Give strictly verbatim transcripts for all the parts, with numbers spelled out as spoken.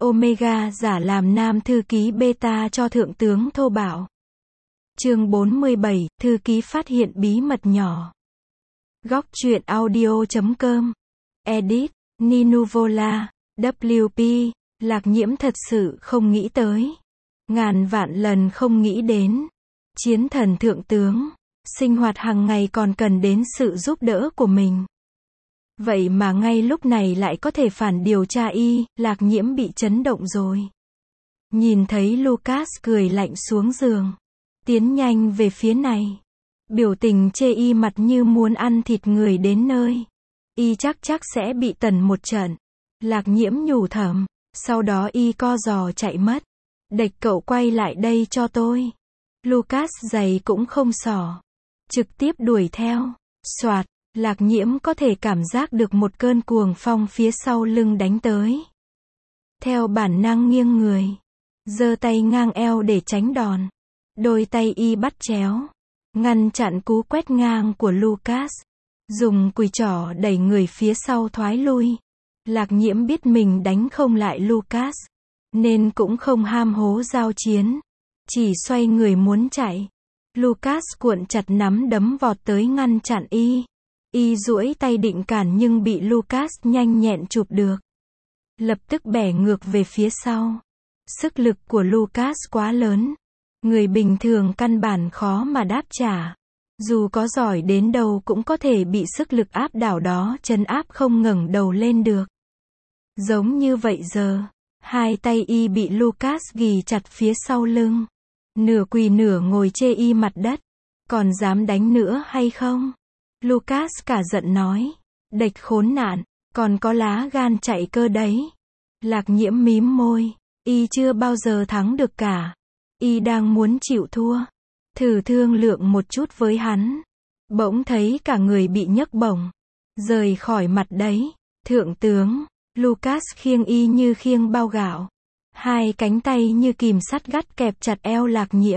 Omega giả làm nam thư ký beta cho thượng tướng thô bạo. Chương bốn mươi bảy, thư ký phát hiện bí mật nhỏ. Góc truyện audio chấm com. Edit, Ninuvola, vê kép, Lạc Nhiễm thật sự không nghĩ tới. Ngàn vạn lần không nghĩ đến. Chiến thần thượng tướng, sinh hoạt hàng ngày còn cần đến sự giúp đỡ của mình. Vậy mà ngay lúc này lại có thể phản điều tra y, Lạc Nhiễm bị chấn động rồi. Nhìn thấy Lucas cười lạnh xuống giường, tiến nhanh về phía này. Biểu tình chê y mặt như muốn ăn thịt người đến nơi. Y chắc chắc sẽ bị tần một trận. Lạc Nhiễm nhủ thầm, sau đó y co giò chạy mất. Địch cậu quay lại đây cho tôi. Lucas giày cũng không xỏ, trực tiếp đuổi theo. Soạt, Lạc Nhiễm có thể cảm giác được một cơn cuồng phong phía sau lưng đánh tới. Theo bản năng nghiêng người, giơ tay ngang eo để tránh đòn. Đôi tay y bắt chéo, ngăn chặn cú quét ngang của Lucas. Dùng cùi trỏ đẩy người phía sau thoái lui. Lạc Nhiễm biết mình đánh không lại Lucas, nên cũng không ham hố giao chiến. Chỉ xoay người muốn chạy. Lucas cuộn chặt nắm đấm vọt tới ngăn chặn y. Y duỗi tay định cản nhưng bị Lucas nhanh nhẹn chụp được. Lập tức bẻ ngược về phía sau. Sức lực của Lucas quá lớn. Người bình thường căn bản khó mà đáp trả. Dù có giỏi đến đâu cũng có thể bị sức lực áp đảo đó trấn áp không ngẩng đầu lên được. Giống như vậy giờ, hai tay y bị Lucas ghì chặt phía sau lưng. Nửa quỳ nửa ngồi chê y mặt đất. Còn dám đánh nữa hay không? Lucas cả giận nói. Địch khốn nạn, còn có lá gan chạy cơ đấy. Lạc Nhiễm mím môi. Y chưa bao giờ thắng được cả. Y đang muốn chịu thua. Thử thương lượng một chút với hắn. Bỗng thấy cả người bị nhấc bổng. Rời khỏi mặt đấy. Thượng tướng, Lucas khiêng y như khiêng bao gạo. Hai cánh tay như kìm sắt gắt kẹp chặt eo Lạc Nhiễm.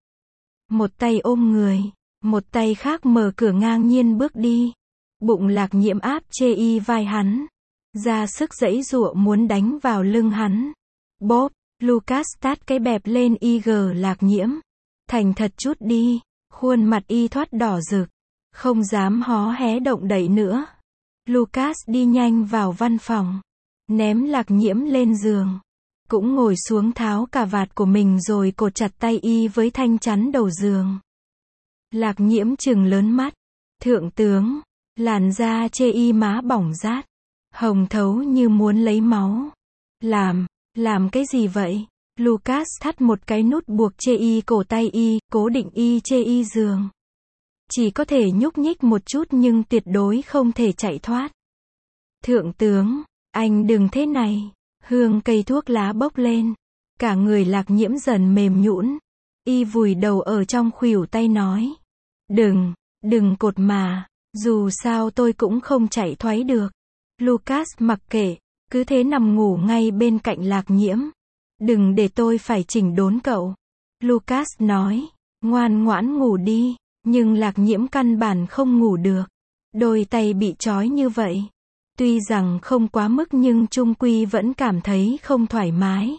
Một tay ôm người, một tay khác mở cửa ngang nhiên bước đi. Bụng Lạc Nhiễm áp chê y vai hắn. Ra sức giãy giụa muốn đánh vào lưng hắn. Bóp, Lucas tát cái bẹp lên y gờ Lạc Nhiễm. Thành thật chút đi. Khuôn mặt y thoát đỏ rực. Không dám hó hé động đậy nữa. Lucas đi nhanh vào văn phòng. Ném Lạc Nhiễm lên giường. Cũng ngồi xuống tháo cà vạt của mình rồi cột chặt tay y với thanh chắn đầu giường. Lạc Nhiễm trừng lớn mắt. Thượng tướng, làn da chê y má bỏng rát. Hồng thấu như muốn lấy máu. Làm, làm cái gì vậy? Lucas thắt một cái nút buộc chê y cổ tay y, cố định y chê y giường. Chỉ có thể nhúc nhích một chút nhưng tuyệt đối không thể chạy thoát. Thượng tướng, anh đừng thế này. Hương cây thuốc lá bốc lên. Cả người Lạc Nhiễm dần mềm nhũn. Y vùi đầu ở trong khuỷu tay nói. Đừng, đừng cột mà. Dù sao tôi cũng không chạy thoái được. Lucas mặc kệ. Cứ thế nằm ngủ ngay bên cạnh Lạc Nhiễm. Đừng để tôi phải chỉnh đốn cậu. Lucas nói. Ngoan ngoãn ngủ đi. Nhưng Lạc Nhiễm căn bản không ngủ được. Đôi tay bị trói như vậy. Tuy rằng không quá mức nhưng chung quy vẫn cảm thấy không thoải mái.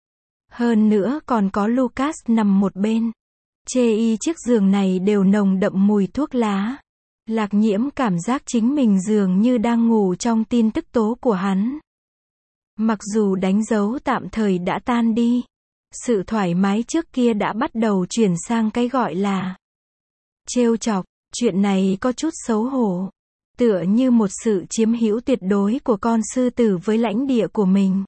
Hơn nữa còn có Lucas nằm một bên. Chê y chiếc giường này đều nồng đậm mùi thuốc lá. Lạc Nhiễm cảm giác chính mình dường như đang ngủ trong tin tức tố của hắn. Mặc dù đánh dấu tạm thời đã tan đi. Sự thoải mái trước kia đã bắt đầu chuyển sang cái gọi là trêu chọc. Chuyện này có chút xấu hổ. Tựa như một sự chiếm hữu tuyệt đối của con sư tử với lãnh địa của mình.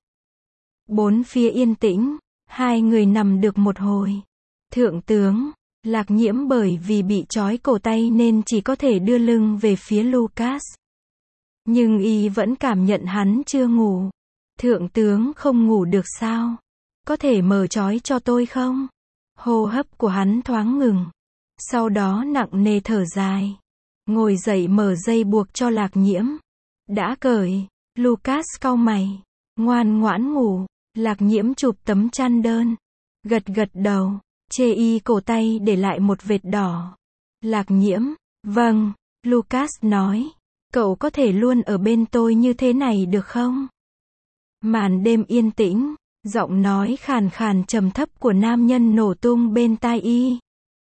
Bốn phía yên tĩnh, hai người nằm được một hồi. Thượng tướng, Lạc Nhiễm bởi vì bị trói cổ tay nên chỉ có thể đưa lưng về phía Lucas. Nhưng y vẫn cảm nhận hắn chưa ngủ. Thượng tướng không ngủ được sao? Có thể mở trói cho tôi không? Hô hấp của hắn thoáng ngừng. Sau đó nặng nề thở dài. Ngồi dậy mở dây buộc cho Lạc Nhiễm. Đã cởi. Lucas cau mày. Ngoan ngoãn ngủ. Lạc Nhiễm chụp tấm chăn đơn. Gật gật đầu. Chê y cổ tay để lại một vệt đỏ. Lạc Nhiễm. Vâng. Lucas nói. Cậu có thể luôn ở bên tôi như thế này được không? Màn đêm yên tĩnh. Giọng nói khàn khàn trầm thấp của nam nhân nổ tung bên tai y.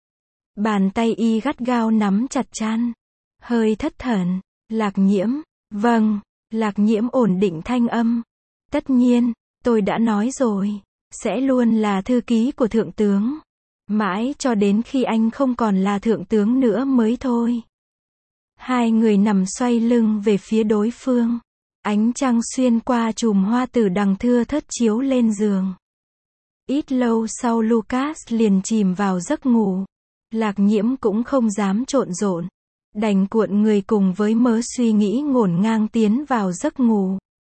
Bàn tay y gắt gao nắm chặt chăn. Hơi thất thần. Lạc Nhiễm. Vâng. Lạc Nhiễm ổn định thanh âm. Tất nhiên, tôi đã nói rồi. Sẽ luôn là thư ký của thượng tướng. Mãi cho đến khi anh không còn là thượng tướng nữa mới thôi. Hai người nằm xoay lưng về phía đối phương. Ánh trăng xuyên qua chùm hoa tử đằng thưa thớt chiếu lên giường. Ít lâu sau Lucas liền chìm vào giấc ngủ. Lạc Nhiễm cũng không dám trộn rộn. Đành cuộn người cùng với mớ suy nghĩ ngổn ngang tiến vào giấc ngủ.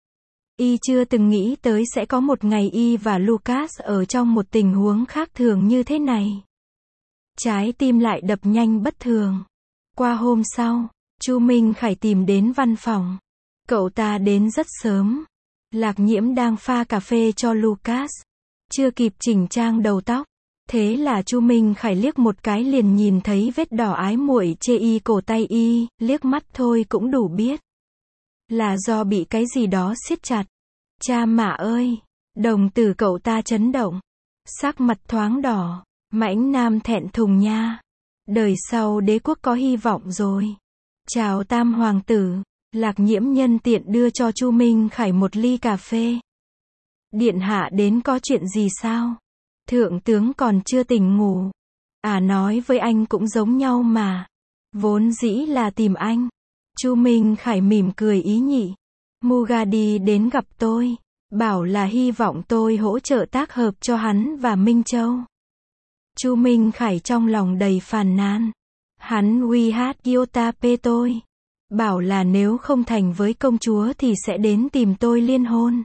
Y chưa từng nghĩ tới sẽ có một ngày y và Lucas ở trong một tình huống khác thường như thế này. Trái tim lại đập nhanh bất thường. Qua hôm sau, Chu Minh Khải tìm đến văn phòng. Cậu ta đến rất sớm. Lạc Nhiễm đang pha cà phê cho Lucas. Chưa kịp chỉnh trang đầu tóc. Thế là Chu Minh Khải liếc một cái liền nhìn thấy vết đỏ ái muội chê y cổ tay y, liếc mắt thôi cũng đủ biết. Là do bị cái gì đó siết chặt. Cha mạ ơi! Đồng tử cậu ta chấn động. Sắc mặt thoáng đỏ. Mãnh nam thẹn thùng nha. Đời sau đế quốc có hy vọng rồi. Chào tam hoàng tử. Lạc Nhiễm nhân tiện đưa cho Chu Minh Khải một ly cà phê. Điện hạ đến có chuyện gì sao? Thượng tướng còn chưa tỉnh ngủ. À nói với anh cũng giống nhau mà. Vốn dĩ là tìm anh. Chu Minh Khải mỉm cười ý nhị. Mugadi đến gặp tôi. Bảo là hy vọng tôi hỗ trợ tác hợp cho hắn và Minh Châu. Chu Minh Khải trong lòng đầy phàn nàn. Hắn uy hát Yotape tôi. Bảo là nếu không thành với công chúa thì sẽ đến tìm tôi liên hôn.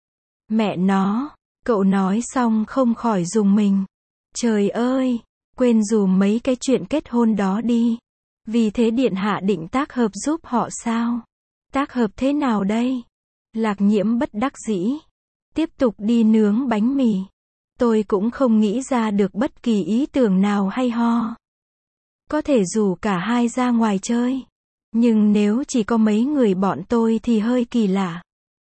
Mẹ nó, cậu nói xong không khỏi rùng mình. Trời ơi, quên dùm mấy cái chuyện kết hôn đó đi. Vì thế điện hạ định tác hợp giúp họ sao? Tác hợp thế nào đây? Lạc Nhiễm bất đắc dĩ. Tiếp tục đi nướng bánh mì. Tôi cũng không nghĩ ra được bất kỳ ý tưởng nào hay ho. Có thể rủ cả hai ra ngoài chơi. Nhưng nếu chỉ có mấy người bọn tôi thì hơi kỳ lạ.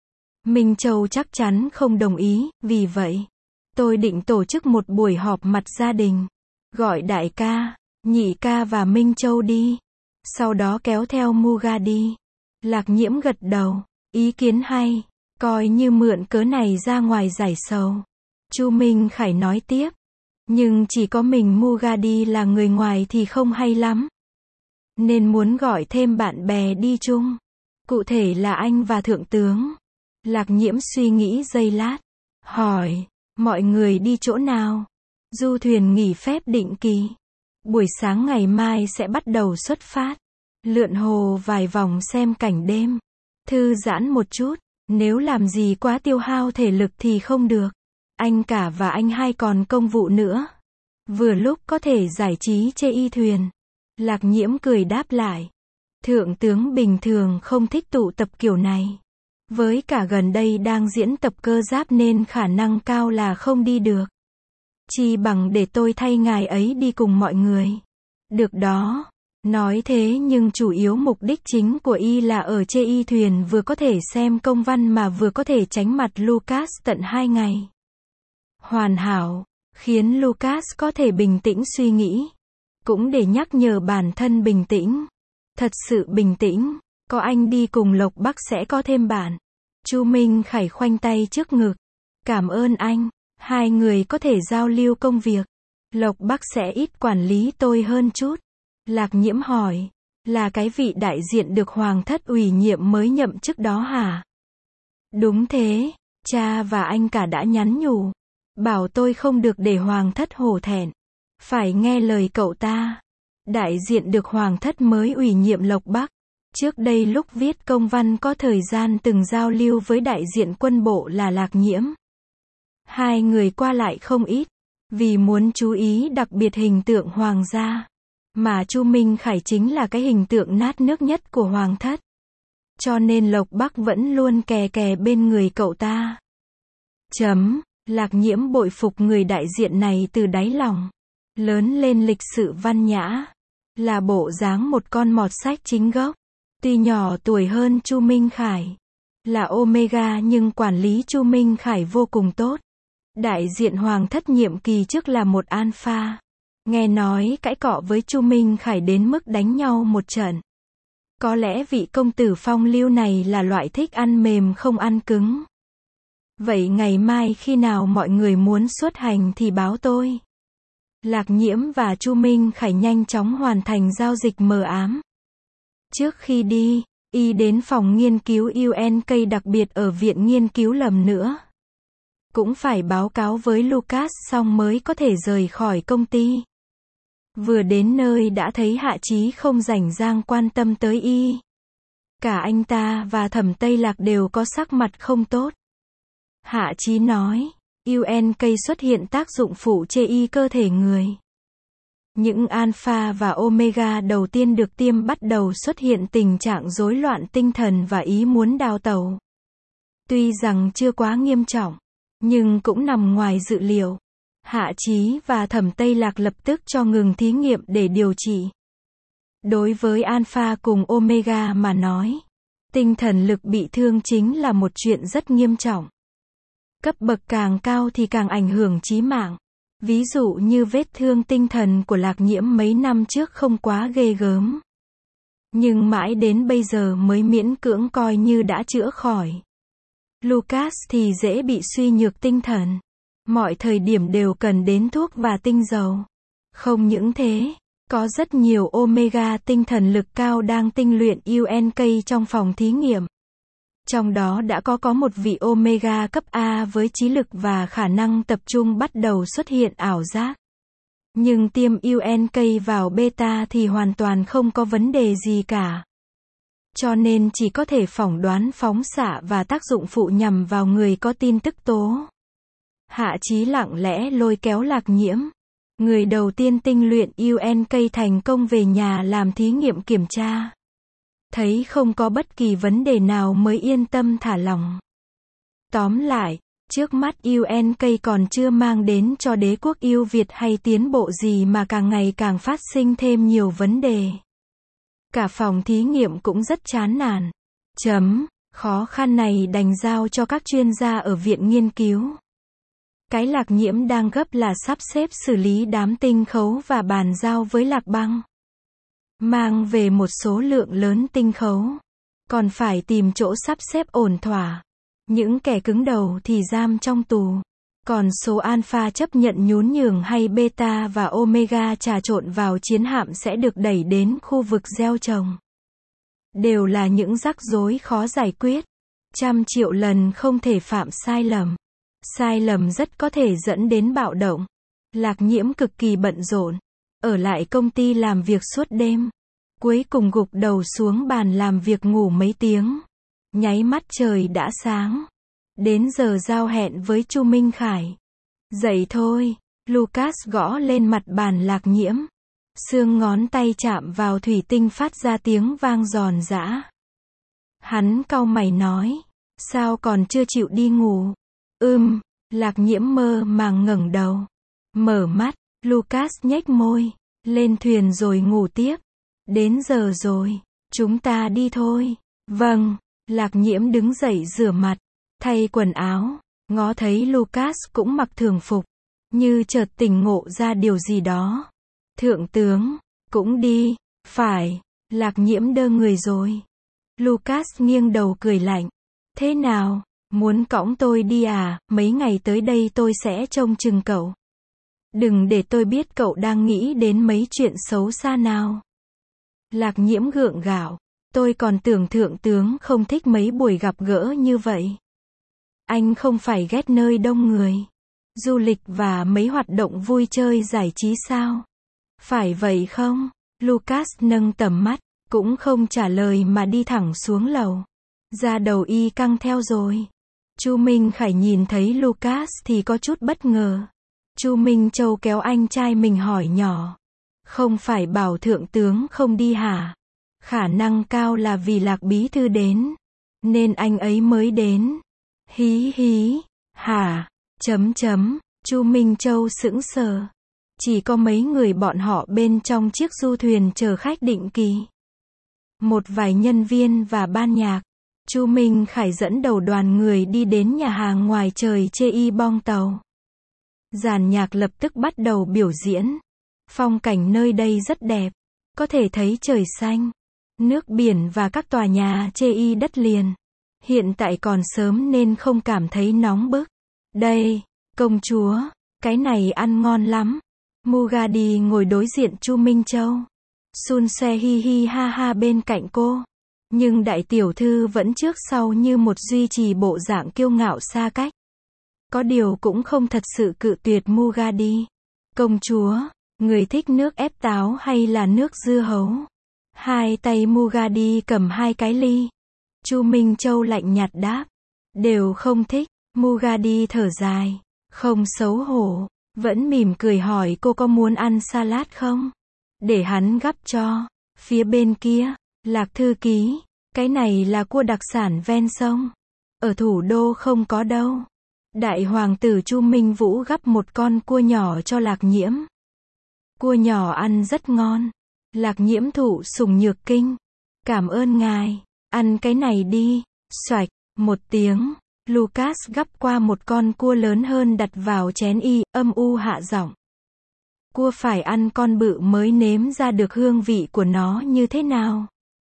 Minh Châu chắc chắn không đồng ý, vì vậy, tôi định tổ chức một buổi họp mặt gia đình. Gọi đại ca, nhị ca và Minh Châu đi. Sau đó kéo theo Mugadi. Lạc Nhiễm gật đầu. Ý kiến hay. Coi như mượn cớ này ra ngoài giải sầu. Chu Minh Khải nói tiếp. Nhưng chỉ có mình Mugadi là người ngoài thì không hay lắm. Nên muốn gọi thêm bạn bè đi chung. Cụ thể là anh và thượng tướng. Lạc Nhiễm suy nghĩ giây lát. Hỏi, mọi người đi chỗ nào? Du thuyền nghỉ phép định kỳ. Buổi sáng ngày mai sẽ bắt đầu xuất phát. Lượn hồ vài vòng xem cảnh đêm. Thư giãn một chút. Nếu làm gì quá tiêu hao thể lực thì không được. Anh cả và anh hai còn công vụ nữa. Vừa lúc có thể giải trí chê y thuyền. Lạc Nhiễm cười đáp lại. Thượng tướng bình thường không thích tụ tập kiểu này. Với cả gần đây đang diễn tập cơ giáp nên khả năng cao là không đi được. Chi bằng để tôi thay ngài ấy đi cùng mọi người. Được đó. Nói thế nhưng chủ yếu mục đích chính của y là ở chê y thuyền vừa có thể xem công văn mà vừa có thể tránh mặt Lucas tận hai ngày. Hoàn hảo. Khiến Lucas có thể bình tĩnh suy nghĩ. Cũng để nhắc nhở bản thân bình tĩnh. Thật sự bình tĩnh. Có anh đi cùng Lộc Bắc sẽ có thêm bạn. Chu Minh Khải khoanh tay trước ngực. Cảm ơn anh. Hai người có thể giao lưu công việc. Lộc Bắc sẽ ít quản lý tôi hơn chút. Lạc Nhiễm hỏi. Là cái vị đại diện được Hoàng thất ủy nhiệm mới nhậm chức đó hả? Đúng thế. Cha và anh cả đã nhắn nhủ. Bảo tôi không được để Hoàng thất hổ thẹn. Phải nghe lời cậu ta. Đại diện được Hoàng thất mới ủy nhiệm Lộc Bắc. Trước đây lúc viết công văn có thời gian từng giao lưu với đại diện quân bộ là Lạc Nhiễm. Hai người qua lại không ít. Vì muốn chú ý đặc biệt hình tượng hoàng gia. Mà Chu Minh Khải chính là cái hình tượng nát nước nhất của Hoàng thất. Cho nên Lộc Bắc vẫn luôn kè kè bên người cậu ta. Chấm. Lạc Nhiễm bội phục người đại diện này từ đáy lòng. Lớn lên lịch sự văn nhã. Là bộ dáng một con mọt sách chính gốc. Tuy nhỏ tuổi hơn Chu Minh Khải. Là Omega nhưng quản lý Chu Minh Khải vô cùng tốt. Đại diện Hoàng thất nhiệm kỳ trước là một alpha. Nghe nói cãi cọ với Chu Minh Khải đến mức đánh nhau một trận. Có lẽ vị công tử phong lưu này là loại thích ăn mềm không ăn cứng. Vậy ngày mai khi nào mọi người muốn xuất hành thì báo tôi. Lạc Nhiễm và Chu Minh Khải nhanh chóng hoàn thành giao dịch mờ ám. Trước khi đi, y đến phòng nghiên cứu u en ca đặc biệt ở viện nghiên cứu lầm nữa. Cũng phải báo cáo với Lucas xong mới có thể rời khỏi công ty. Vừa đến nơi đã thấy Hạ Chí không rảnh rang quan tâm tới y. Cả anh ta và Thẩm Tây Lạc đều có sắc mặt không tốt. Hạ Chí nói, u en ca xuất hiện tác dụng phụ chê y cơ thể người. Những alpha và omega đầu tiên được tiêm bắt đầu xuất hiện tình trạng rối loạn tinh thần và ý muốn đào tẩu. Tuy rằng chưa quá nghiêm trọng, nhưng cũng nằm ngoài dự liệu. Hạ Chí và Thẩm Tây Lạc lập tức cho ngừng thí nghiệm để điều trị. Đối với alpha cùng omega mà nói, tinh thần lực bị thương chính là một chuyện rất nghiêm trọng. Cấp bậc càng cao thì càng ảnh hưởng chí mạng. Ví dụ như vết thương tinh thần của Lạc Nhiễm mấy năm trước không quá ghê gớm. Nhưng mãi đến bây giờ mới miễn cưỡng coi như đã chữa khỏi. Lucas thì dễ bị suy nhược tinh thần. Mọi thời điểm đều cần đến thuốc và tinh dầu. Không những thế, có rất nhiều omega tinh thần lực cao đang tinh luyện u en ca trong phòng thí nghiệm. Trong đó đã có có một vị omega cấp A với trí lực và khả năng tập trung bắt đầu xuất hiện ảo giác. Nhưng tiêm u en ca vào beta thì hoàn toàn không có vấn đề gì cả. Cho nên chỉ có thể phỏng đoán phóng xạ và tác dụng phụ nhằm vào người có tin tức tố. Hạ Chí lặng lẽ lôi kéo Lạc Nhiễm, người đầu tiên tinh luyện u en ca thành công về nhà làm thí nghiệm kiểm tra. Thấy không có bất kỳ vấn đề nào mới yên tâm thả lỏng. Tóm lại, trước mắt u en ca còn chưa mang đến cho đế quốc yêu Việt hay tiến bộ gì mà càng ngày càng phát sinh thêm nhiều vấn đề. Cả phòng thí nghiệm cũng rất chán nản. Chấm, khó khăn này đành giao cho các chuyên gia ở viện nghiên cứu. Cái Lạc Nhiễm đang gấp là sắp xếp xử lý đám tinh khấu và bàn giao với Lạc Băng. Mang về một số lượng lớn tinh khấu. Còn phải tìm chỗ sắp xếp ổn thỏa. Những kẻ cứng đầu thì giam trong tù. Còn số alpha chấp nhận nhún nhường hay beta và omega trà trộn vào chiến hạm sẽ được đẩy đến khu vực gieo trồng. Đều là những rắc rối khó giải quyết. Trăm triệu lần không thể phạm sai lầm. Sai lầm rất có thể dẫn đến bạo động. Lạc Nhiễm cực kỳ bận rộn. Ở lại công ty làm việc suốt đêm. Cuối cùng gục đầu xuống bàn làm việc ngủ mấy tiếng. Nháy mắt trời đã sáng. Đến giờ giao hẹn với Chu Minh Khải. Dậy thôi. Lucas gõ lên mặt bàn Lạc Nhiễm. Xương ngón tay chạm vào thủy tinh phát ra tiếng vang giòn giã. Hắn cau mày nói. Sao còn chưa chịu đi ngủ? Ừm, Lạc Nhiễm mơ màng ngẩng đầu. Mở mắt, Lucas nhếch môi. Lên thuyền rồi ngủ tiếp. Đến giờ rồi, chúng ta đi thôi. Vâng, Lạc Nhiễm đứng dậy rửa mặt, thay quần áo, ngó thấy Lucas cũng mặc thường phục. Như chợt tỉnh ngộ ra điều gì đó. Thượng tướng, cũng đi, phải, Lạc Nhiễm đơ người rồi. Lucas nghiêng đầu cười lạnh. Thế nào, muốn cõng tôi đi à, mấy ngày tới đây tôi sẽ trông chừng cậu. Đừng để tôi biết cậu đang nghĩ đến mấy chuyện xấu xa nào. Lạc Nhiễm gượng gạo. Tôi còn tưởng thượng tướng không thích mấy buổi gặp gỡ như vậy. Anh không phải ghét nơi đông người, du lịch và mấy hoạt động vui chơi giải trí sao? Phải vậy không? Lucas nâng tầm mắt, cũng không trả lời mà đi thẳng xuống lầu. Da đầu y căng theo rồi. Chu Minh Khải nhìn thấy Lucas thì có chút bất ngờ. Chu Minh Châu kéo anh trai mình hỏi nhỏ. Không phải bảo thượng tướng không đi hả? Khả năng cao là vì Lạc bí thư đến, nên anh ấy mới đến. Hí hí, hả? Chấm chấm, Chu Minh Châu sững sờ. Chỉ có mấy người bọn họ bên trong chiếc du thuyền chờ khách định kỳ. Một vài nhân viên và ban nhạc. Chu Minh Khải dẫn đầu đoàn người đi đến nhà hàng ngoài trời chê y bong tàu. Dàn nhạc lập tức bắt đầu biểu diễn. Phong cảnh nơi đây rất đẹp. Có thể thấy trời xanh, nước biển và các tòa nhà chê y đất liền. Hiện tại còn sớm nên không cảm thấy nóng bức. Đây, công chúa, cái này ăn ngon lắm. Mugadi ngồi đối diện Chu Minh Châu. Sun Se hi hi ha ha bên cạnh cô. Nhưng đại tiểu thư vẫn trước sau như một duy trì bộ dạng kiêu ngạo xa cách. Có điều cũng không thật sự cự tuyệt Mugadi. Công chúa, người thích nước ép táo hay là nước dưa hấu? Hai tay Mugadi cầm hai cái ly. Chu Minh Châu lạnh nhạt đáp. Đều không thích. Mugadi thở dài. Không xấu hổ. Vẫn mỉm cười hỏi cô có muốn ăn salad không? Để hắn gắp cho. Phía bên kia, Lạc thư ký. Cái này là cua đặc sản ven sông. Ở thủ đô không có đâu. Đại hoàng tử Chu Minh Vũ gắp một con cua nhỏ cho Lạc Nhiễm. Cua nhỏ ăn rất ngon. Lạc Nhiễm thụ sủng nhược kinh. Cảm ơn ngài. Ăn cái này đi. Xoạch, một tiếng. Lucas gắp qua một con cua lớn hơn đặt vào chén y, âm u hạ giọng. Cua phải ăn con bự mới nếm ra được hương vị của nó như thế nào.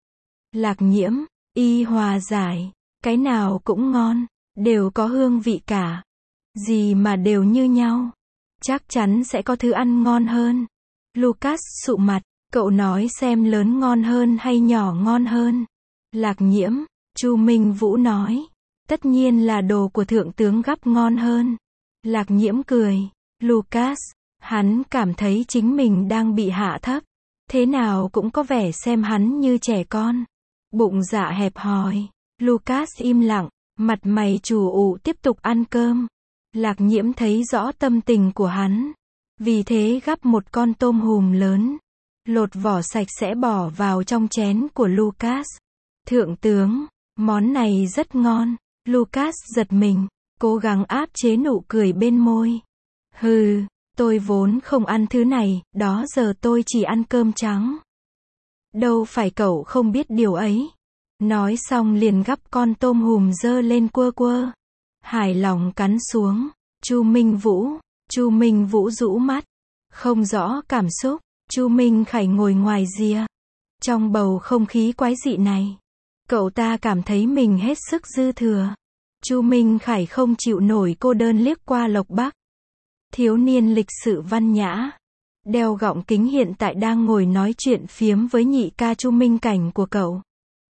Lạc Nhiễm, y hòa giải. Cái nào cũng ngon. Đều có hương vị cả. Gì mà đều như nhau. Chắc chắn sẽ có thứ ăn ngon hơn. Lucas sụ mặt. Cậu nói xem lớn ngon hơn hay nhỏ ngon hơn. Lạc Nhiễm, Chu Minh Vũ nói. Tất nhiên là đồ của thượng tướng gắp ngon hơn. Lạc Nhiễm cười. Lucas, hắn cảm thấy chính mình đang bị hạ thấp. Thế nào cũng có vẻ xem hắn như trẻ con. Bụng dạ hẹp hòi. Lucas im lặng, mặt mày chủ ụ tiếp tục ăn cơm. Lạc Nhiễm thấy rõ tâm tình của hắn. Vì thế gắp một con tôm hùm lớn. Lột vỏ sạch sẽ bỏ vào trong chén của Lucas. Thượng tướng, món này rất ngon. Lucas giật mình, cố gắng áp chế nụ cười bên môi. Hừ, tôi vốn không ăn thứ này, đó giờ tôi chỉ ăn cơm trắng. Đâu phải cậu không biết điều ấy. Nói xong liền gắp con tôm hùm dơ lên quơ quơ. Hài lòng cắn xuống. Chu Minh Vũ, Chu Minh Vũ rũ mắt. Không rõ cảm xúc. Chu Minh Khải ngồi ngoài rìa. Trong bầu không khí quái dị này, cậu ta cảm thấy mình hết sức dư thừa. Chu Minh Khải không chịu nổi cô đơn liếc qua Lộc Bắc. Thiếu niên lịch sự văn nhã, đeo gọng kính hiện tại đang ngồi nói chuyện phiếm với nhị ca Chu Minh Cảnh của cậu.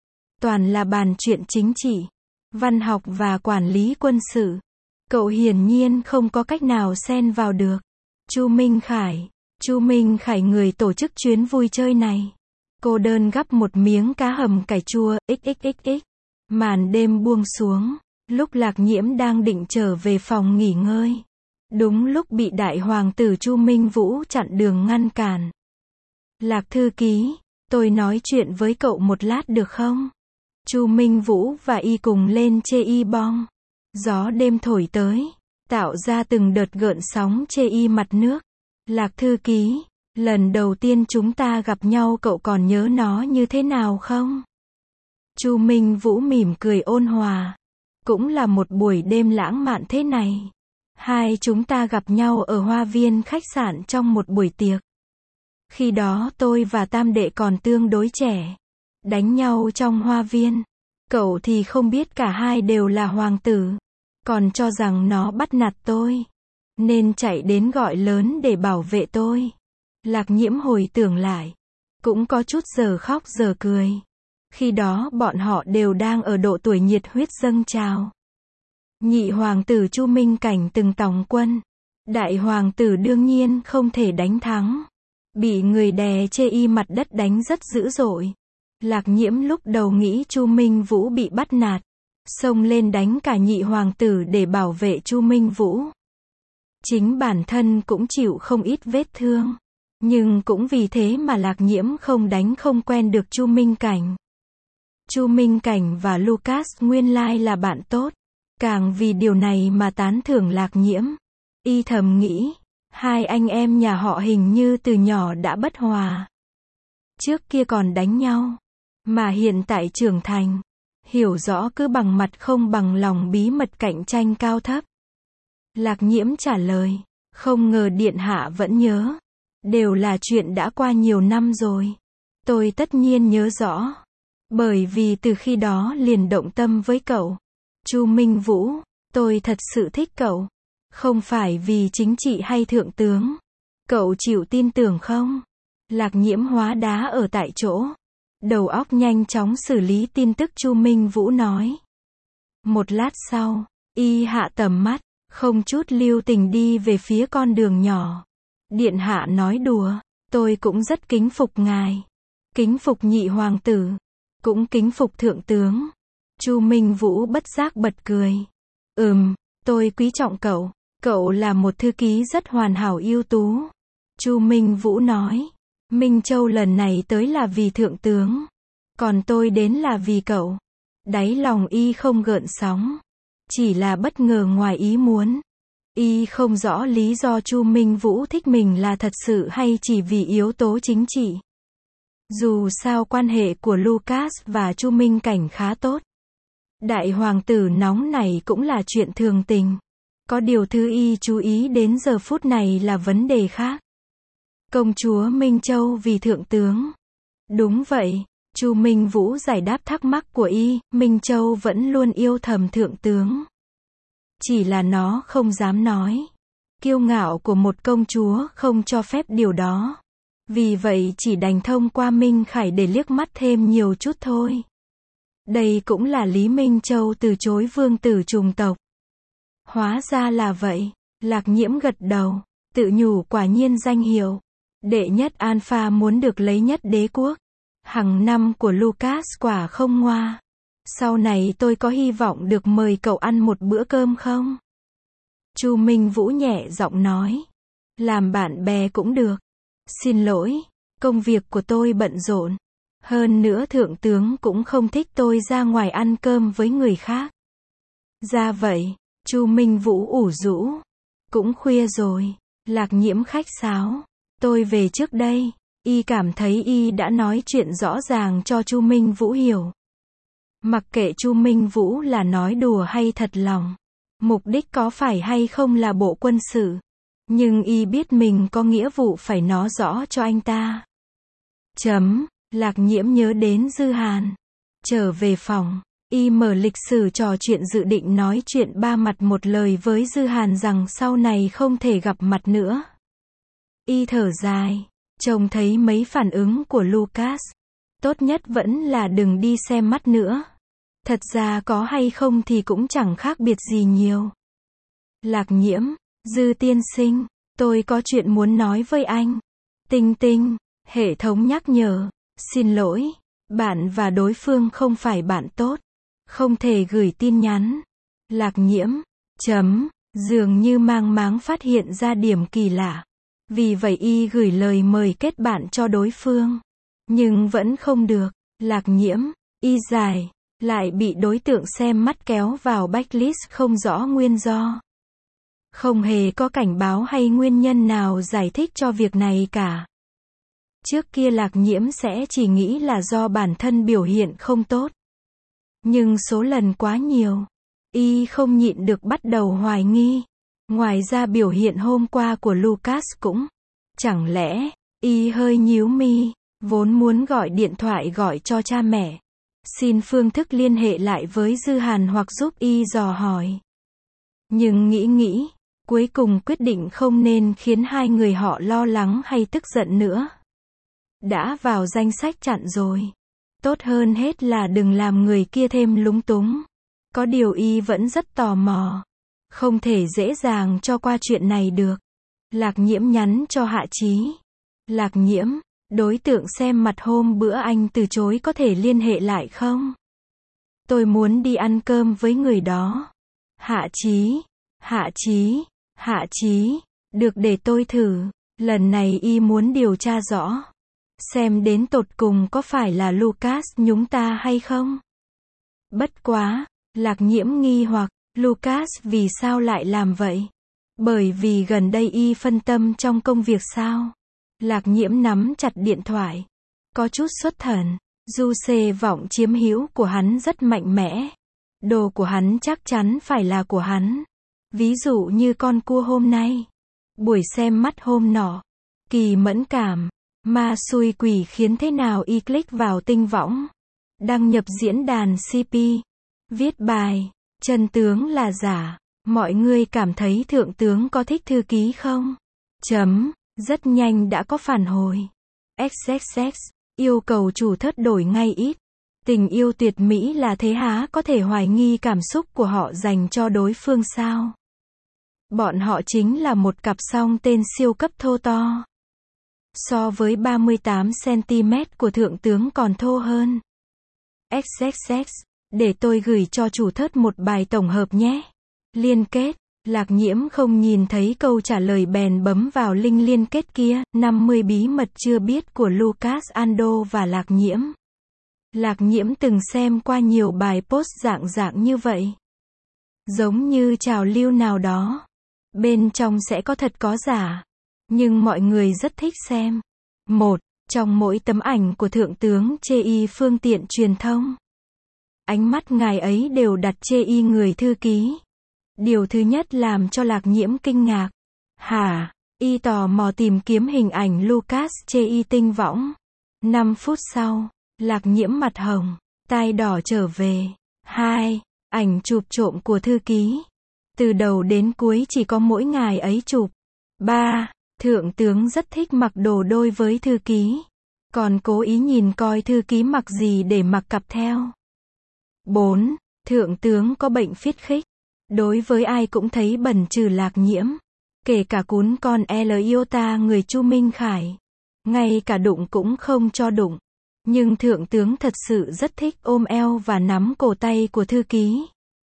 Toàn là bàn chuyện chính trị, văn học và quản lý quân sự. Cậu hiển nhiên không có cách nào xen vào được. Chu Minh Khải, Chu Minh Khải người tổ chức chuyến vui chơi này. Cô đơn gắp một miếng cá hầm cải chua, xxxx. Màn đêm buông xuống, lúc Lạc Nhiễm đang định trở về phòng nghỉ ngơi. Đúng lúc bị đại hoàng tử Chu Minh Vũ chặn đường ngăn cản. Lạc thư ký, tôi nói chuyện với cậu một lát được không? Chu Minh Vũ và y cùng lên chê y bong. Gió đêm thổi tới, tạo ra từng đợt gợn sóng chê y mặt nước. Lạc thư ký, lần đầu tiên chúng ta gặp nhau cậu còn nhớ nó như thế nào không? Chu Minh Vũ mỉm cười ôn hòa. Cũng là một buổi đêm lãng mạn thế này. Hai chúng ta gặp nhau ở hoa viên khách sạn trong một buổi tiệc. Khi đó tôi và tam đệ còn tương đối trẻ. Đánh nhau trong hoa viên. Cậu thì không biết cả hai đều là hoàng tử. Còn cho rằng nó bắt nạt tôi. Nên chạy đến gọi lớn để bảo vệ tôi. Lạc Nhiễm hồi tưởng lại. Cũng có chút giờ khóc giờ cười. Khi đó bọn họ đều đang ở độ tuổi nhiệt huyết dâng trào. Nhị hoàng tử Chu Minh Cảnh từng tòng quân. Đại hoàng tử đương nhiên không thể đánh thắng. Bị người đè chê y mặt đất đánh rất dữ dội. Lạc Nhiễm lúc đầu nghĩ Chu Minh Vũ bị bắt nạt. Xông lên đánh cả nhị hoàng tử để bảo vệ Chu Minh Vũ. Chính bản thân cũng chịu không ít vết thương. Nhưng cũng vì thế mà Lạc Nhiễm không đánh không quen được Chu Minh Cảnh. Chu Minh Cảnh và Lucas nguyên lai là bạn tốt. Càng vì điều này mà tán thưởng Lạc Nhiễm. Y thầm nghĩ, hai anh em nhà họ hình như từ nhỏ đã bất hòa. Trước kia còn đánh nhau, mà hiện tại trưởng thành, hiểu rõ cứ bằng mặt không bằng lòng bí mật cạnh tranh cao thấp. Lạc Nhiễm trả lời, Không ngờ điện hạ vẫn nhớ. Đều là chuyện đã qua nhiều năm rồi. Tôi tất nhiên nhớ rõ. Bởi vì từ khi đó liền động tâm với cậu. Chu Minh Vũ, tôi thật sự thích cậu. Không phải vì chính trị hay thượng tướng. Cậu chịu tin tưởng không? Lạc Nhiễm hóa đá ở tại chỗ. Đầu óc nhanh chóng xử lý tin tức Chu Minh Vũ nói. Một lát sau, y hạ tầm mắt, không chút lưu tình đi về phía con đường nhỏ. Điện hạ nói đùa, tôi cũng rất kính phục ngài. Kính phục nhị hoàng tử, cũng kính phục thượng tướng. Chu Minh Vũ bất giác bật cười. Ừm, tôi quý trọng cậu. Cậu là một thư ký rất hoàn hảo ưu tú. Chu Minh Vũ nói. Minh Châu lần này tới là vì thượng tướng. Còn tôi đến là vì cậu. Đáy lòng y không gợn sóng. Chỉ là bất ngờ ngoài ý muốn. Y không rõ lý do Chu Minh Vũ thích mình là thật sự hay chỉ vì yếu tố chính trị. Dù sao quan hệ của Lucas và Chu Minh Cảnh khá tốt. Đại hoàng tử nóng này cũng là chuyện thường tình. Có điều thứ y chú ý đến giờ phút này là vấn đề khác. Công chúa Minh Châu vì thượng tướng. Đúng vậy, Chu Minh Vũ giải đáp thắc mắc của y, Minh Châu vẫn luôn yêu thầm thượng tướng. Chỉ là nó không dám nói. Kiêu ngạo của một công chúa không cho phép điều đó. Vì vậy chỉ đành thông qua Minh Khải để liếc mắt thêm nhiều chút thôi. Đây cũng là lý Minh Châu từ chối vương tử trùng tộc. Hóa ra là vậy. Lạc Nhiễm gật đầu, tự nhủ quả nhiên danh hiệu. Đệ nhất Alpha muốn được lấy nhất đế quốc. Hằng năm của Lucas quả không ngoa. Sau này tôi có hy vọng được mời cậu ăn một bữa cơm không? Chu Minh Vũ nhẹ giọng nói. Làm bạn bè cũng được. Xin lỗi, công việc của tôi bận rộn. Hơn nữa thượng tướng cũng không thích tôi ra ngoài ăn cơm với người khác. Ra vậy, Chu Minh Vũ ủ rũ. Cũng khuya rồi. Lạc Nhiễm khách sáo. Tôi về trước đây. Y cảm thấy y đã nói chuyện rõ ràng cho Chu Minh Vũ hiểu. Mặc kệ Chu Minh Vũ là nói đùa hay thật lòng. Mục đích có phải hay không là bộ quân sự. Nhưng y biết mình có nghĩa vụ phải nói rõ cho anh ta. Chấm, Lạc Nhiễm nhớ đến Dư Hàn. Trở về phòng, y mở lịch sử trò chuyện dự định nói chuyện ba mặt một lời với Dư Hàn rằng sau này không thể gặp mặt nữa. Y thở dài, trông thấy mấy phản ứng của Lucas. Tốt nhất vẫn là đừng đi xem mắt nữa. Thật ra có hay không thì cũng chẳng khác biệt gì nhiều. Lạc Nhiễm, Dư tiên sinh, tôi có chuyện muốn nói với anh. Tinh tinh, hệ thống nhắc nhở. Xin lỗi, bạn và đối phương không phải bạn tốt. Không thể gửi tin nhắn. Lạc Nhiễm, chấm, dường như mang máng phát hiện ra điểm kỳ lạ. Vì vậy y gửi lời mời kết bạn cho đối phương. Nhưng vẫn không được. Lạc Nhiễm, y giải, lại bị đối tượng xem mắt kéo vào backlist không rõ nguyên do. Không hề có cảnh báo hay nguyên nhân nào giải thích cho việc này cả. Trước kia Lạc Nhiễm sẽ chỉ nghĩ là do bản thân biểu hiện không tốt. Nhưng số lần quá nhiều, y không nhịn được bắt đầu hoài nghi. Ngoài ra biểu hiện hôm qua của Lucas cũng, chẳng lẽ, y hơi nhíu mi, vốn muốn gọi điện thoại gọi cho cha mẹ. Xin phương thức liên hệ lại với Dư Hàn hoặc giúp y dò hỏi. Nhưng nghĩ nghĩ, cuối cùng quyết định không nên khiến hai người họ lo lắng hay tức giận nữa. Đã vào danh sách chặn rồi. Tốt hơn hết là đừng làm người kia thêm lúng túng. Có điều y vẫn rất tò mò. Không thể dễ dàng cho qua chuyện này được. Lạc Nhiễm nhắn cho Hạ Chí. Lạc Nhiễm, đối tượng xem mặt hôm bữa anh từ chối có thể liên hệ lại không? Tôi muốn đi ăn cơm với người đó. Hạ Chí, Hạ Chí, Hạ Chí, được để tôi thử. Lần này y muốn điều tra rõ. Xem đến tột cùng có phải là Lucas nhúng ta hay không? Bất quá, Lạc Nhiễm nghi hoặc, Lucas vì sao lại làm vậy? Bởi vì gần đây y phân tâm trong công việc sao? Lạc Nhiễm nắm chặt điện thoại. Có chút xuất thần. Du xê vọng chiếm hữu của hắn rất mạnh mẽ. Đồ của hắn chắc chắn phải là của hắn. Ví dụ như con cua hôm nay. Buổi xem mắt hôm nọ. Kỳ mẫn cảm. Ma xui quỷ khiến thế nào y click vào tinh võng. Đăng nhập diễn đàn xê pê. Viết bài. Chân tướng là giả. Mọi người cảm thấy thượng tướng có thích thư ký không? Chấm. Rất nhanh đã có phản hồi. ích ích ích. Yêu cầu chủ thất đổi ngay ít. Tình yêu tuyệt mỹ là thế há có thể hoài nghi cảm xúc của họ dành cho đối phương sao? Bọn họ chính là một cặp song tên siêu cấp thô to. So với ba mươi tám xăng-ti-mét của thượng tướng còn thô hơn. ích ích ích. Để tôi gửi cho chủ thất một bài tổng hợp nhé. Liên kết. Lạc Nhiễm không nhìn thấy câu trả lời bèn bấm vào link liên kết kia. năm mươi bí mật chưa biết của Lucas Ando và Lạc Nhiễm. Lạc Nhiễm từng xem qua nhiều bài post dạng dạng như vậy. Giống như trào lưu nào đó. Bên trong sẽ có thật có giả. Nhưng mọi người rất thích xem. Một. Trong mỗi tấm ảnh của thượng tướng chê y phương tiện truyền thông. Ánh mắt ngài ấy đều đặt chê y người thư ký. Điều thứ nhất làm cho Lạc Nhiễm kinh ngạc. Hả? Y tò mò tìm kiếm hình ảnh Lucas chê y tinh võng. năm phút sau, Lạc Nhiễm mặt hồng, tai đỏ trở về. Hai. Ảnh chụp trộm của thư ký. Từ đầu đến cuối chỉ có mỗi ngài ấy chụp. Ba. Thượng tướng rất thích mặc đồ đôi với thư ký. Còn cố ý nhìn coi thư ký mặc gì để mặc cặp theo. Bốn. Thượng tướng có bệnh phiết khích. Đối với ai cũng thấy bẩn trừ Lạc Nhiễm. Kể cả cún con L Iota người Chu Minh Khải. Ngay cả đụng cũng không cho đụng. Nhưng thượng tướng thật sự rất thích ôm eo và nắm cổ tay của thư ký.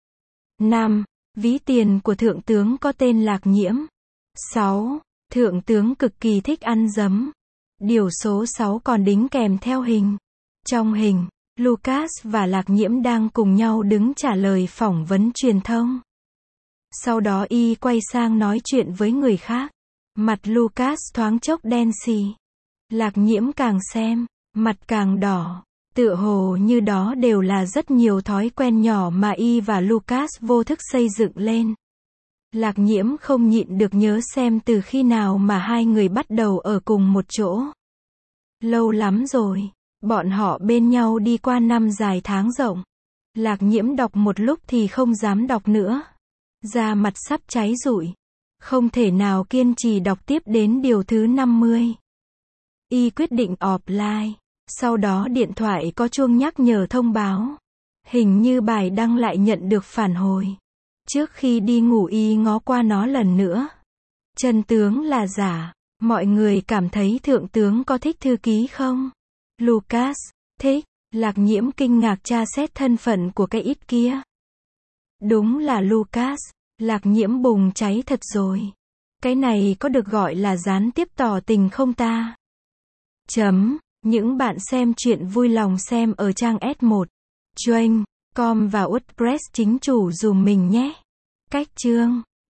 Năm. Ví tiền của thượng tướng có tên Lạc Nhiễm. Sáu. Thượng tướng cực kỳ thích ăn dấm. Điều số sáu còn đính kèm theo hình. Trong hình, Lucas và Lạc Nhiễm đang cùng nhau đứng trả lời phỏng vấn truyền thông. Sau đó y quay sang nói chuyện với người khác. Mặt Lucas thoáng chốc đen xì. Lạc Nhiễm càng xem, mặt càng đỏ. Tựa hồ như đó đều là rất nhiều thói quen nhỏ mà y và Lucas vô thức xây dựng lên. Lạc Nhiễm không nhịn được nhớ xem từ khi nào mà hai người bắt đầu ở cùng một chỗ. Lâu lắm rồi, bọn họ bên nhau đi qua năm dài tháng rộng. Lạc Nhiễm đọc một lúc thì không dám đọc nữa. Da mặt sắp cháy rụi. Không thể nào kiên trì đọc tiếp đến điều thứ năm mươi. Y quyết định offline. Sau đó điện thoại có chuông nhắc nhở thông báo. Hình như bài đăng lại nhận được phản hồi. Trước khi đi ngủ y ngó qua nó lần nữa. Chân tướng là giả. Mọi người cảm thấy thượng tướng có thích thư ký không? Lucas, thích. Lạc Nhiễm kinh ngạc tra xét thân phận của cái ít kia. Đúng là Lucas. Lạc Nhiễm bùng cháy thật rồi. Cái này có được gọi là gián tiếp tỏ tình không ta? Chấm. Những bạn xem chuyện vui lòng xem ở trang S một. Chuyên. Com và WordPress chính chủ dùm mình nhé. Cách chương.